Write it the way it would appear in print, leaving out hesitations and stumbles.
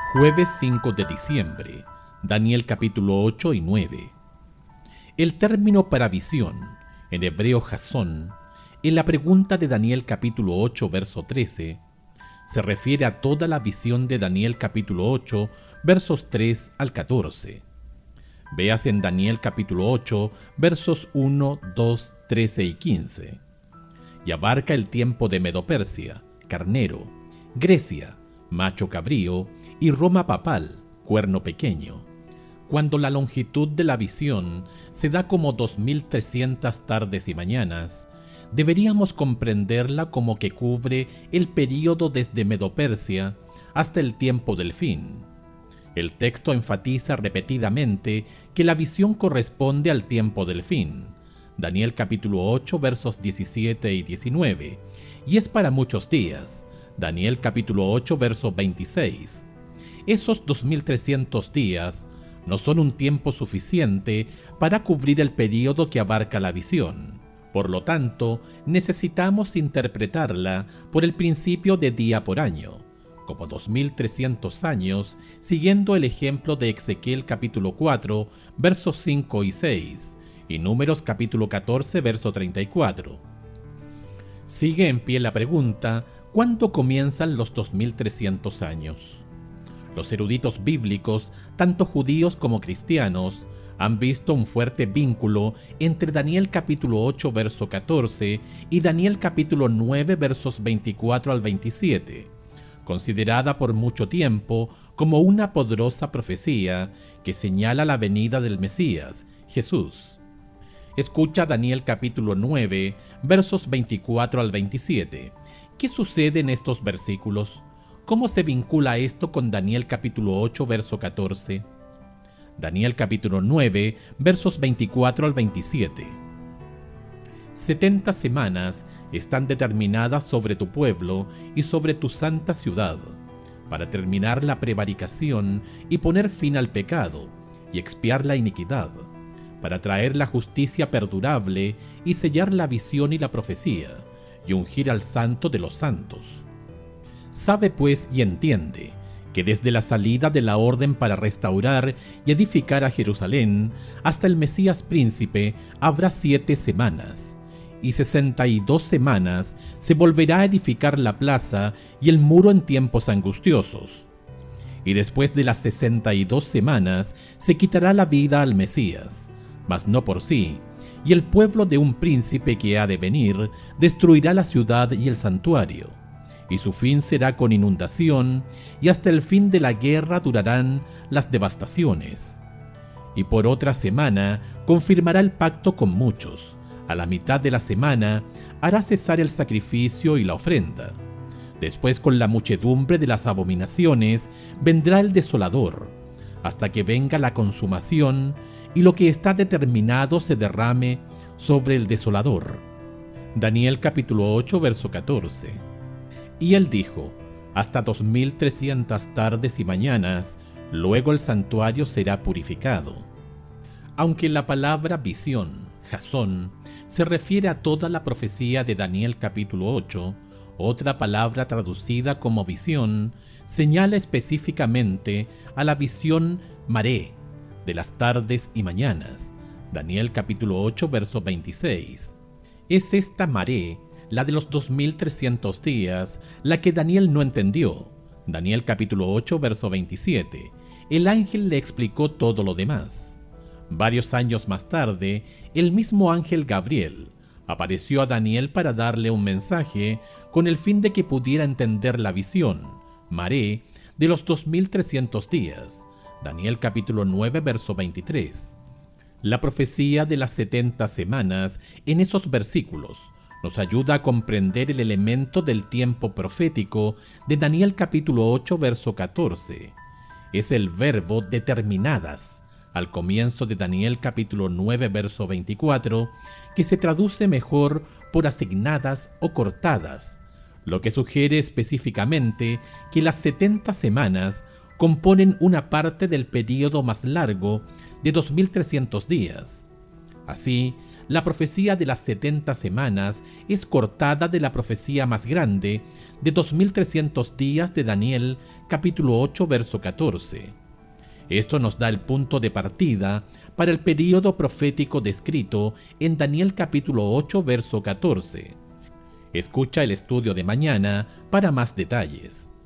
Jueves 5 de diciembre, Daniel capítulo 8 y 9. El término para visión, en hebreo jasón, en la pregunta de Daniel capítulo 8 verso 13, se refiere a toda la visión de Daniel capítulo 8 versos 3 al 14. Véase en Daniel capítulo 8 versos 1, 2, 13 y 15. Y abarca el tiempo de Medo-Persia, carnero, Grecia, macho cabrío, y Roma papal, cuerno pequeño, cuando la longitud de la visión se da como 2300 tardes y mañanas. Deberíamos comprenderla como que cubre el período desde Medo-Persia hasta el tiempo del fin. El texto enfatiza repetidamente que la visión corresponde al tiempo del fin, Daniel capítulo 8 versos 17 y 19, y es para muchos días, Daniel capítulo 8 verso 26. Esos 2300 días no son un tiempo suficiente para cubrir el período que abarca la visión. Por lo tanto, necesitamos interpretarla por el principio de día por año, como 2300 años, siguiendo el ejemplo de Ezequiel capítulo 4, versos 5 y 6, y Números capítulo 14, verso 34. Sigue en pie la pregunta: ¿cuándo comienzan los 2300 años? Los eruditos bíblicos, tanto judíos como cristianos, han visto un fuerte vínculo entre Daniel capítulo 8 verso 14 y Daniel capítulo 9 versos 24 al 27, considerada por mucho tiempo como una poderosa profecía que señala la venida del Mesías, Jesús. Escucha Daniel capítulo 9 versos 24 al 27. ¿Qué sucede en estos versículos? ¿Cómo se vincula esto con Daniel capítulo 8 verso 14? Daniel capítulo 9 versos 24 al 27. 70 semanas están determinadas sobre tu pueblo y sobre tu santa ciudad, para terminar la prevaricación y poner fin al pecado, y expiar la iniquidad, para traer la justicia perdurable y sellar la visión y la profecía, y ungir al santo de los santos. Sabe pues y entiende que desde la salida de la orden para restaurar y edificar a Jerusalén hasta el Mesías príncipe habrá 7 semanas, y 62 semanas se volverá a edificar la plaza y el muro en tiempos angustiosos. Y después de las 62 semanas se quitará la vida al Mesías, mas no por sí, y el pueblo de un príncipe que ha de venir destruirá la ciudad y el santuario, y su fin será con inundación, y hasta el fin de la guerra durarán las devastaciones. Y por otra semana confirmará el pacto con muchos. A la mitad de la semana hará cesar el sacrificio y la ofrenda. Después, con la muchedumbre de las abominaciones, vendrá el desolador, hasta que venga la consumación y lo que está determinado se derrame sobre el desolador. Daniel capítulo 8 verso 14. Y él dijo: hasta 2300 tardes y mañanas, luego el santuario será purificado. Aunque la palabra visión, jasón, se refiere a toda la profecía de Daniel capítulo 8, otra palabra traducida como visión señala específicamente a la visión maré, de las tardes y mañanas, Daniel capítulo 8 verso 26. Es esta maré, la de los 2300 días, la que Daniel no entendió. Daniel capítulo 8 verso 27. El ángel le explicó todo lo demás. Varios años más tarde, el mismo ángel Gabriel apareció a Daniel para darle un mensaje con el fin de que pudiera entender la visión, maré, de los 2300 días. Daniel capítulo 9 verso 23. La profecía de las 70 semanas en esos versículos nos ayuda a comprender el elemento del tiempo profético de Daniel capítulo 8 verso 14. Es el verbo determinadas al comienzo de Daniel capítulo 9 verso 24, que se traduce mejor por asignadas o cortadas, lo que sugiere específicamente que las 70 semanas componen una parte del período más largo de 2300 días. Así, la profecía de las 70 semanas es cortada de la profecía más grande de 2300 días de Daniel, capítulo 8, verso 14. Esto nos da el punto de partida para el período profético descrito en Daniel capítulo 8, verso 14. Escucha el estudio de mañana para más detalles.